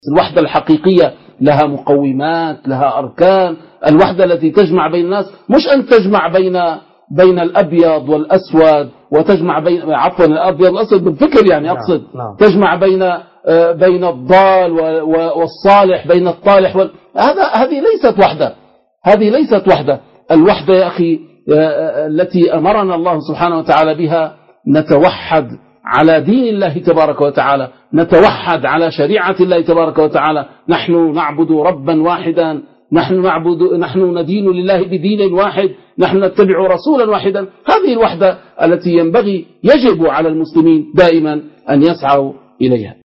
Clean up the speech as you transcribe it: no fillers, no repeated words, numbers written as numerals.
الوحدة الحقيقية لها مقومات، لها أركان. الوحدة التي تجمع بين الناس مش أن تجمع بين الأبيض والأسود، وتجمع بين عفوا الأبيض والأسود بالفكر، يعني أقصد تجمع بين الضال والصالح، بين الطالح هذه ليست وحدة، هذه ليست وحدة. الوحدة يا أخي التي أمرنا الله سبحانه وتعالى بها، نتوحد على دين الله تبارك وتعالى، نتوحد على شريعة الله تبارك وتعالى. نحن نعبد ربا واحدا، نحن ندين لله بدين واحد، نحن نتبع رسولا واحدا. هذه الوحدة التي يجب على المسلمين دائما أن يسعوا إليها.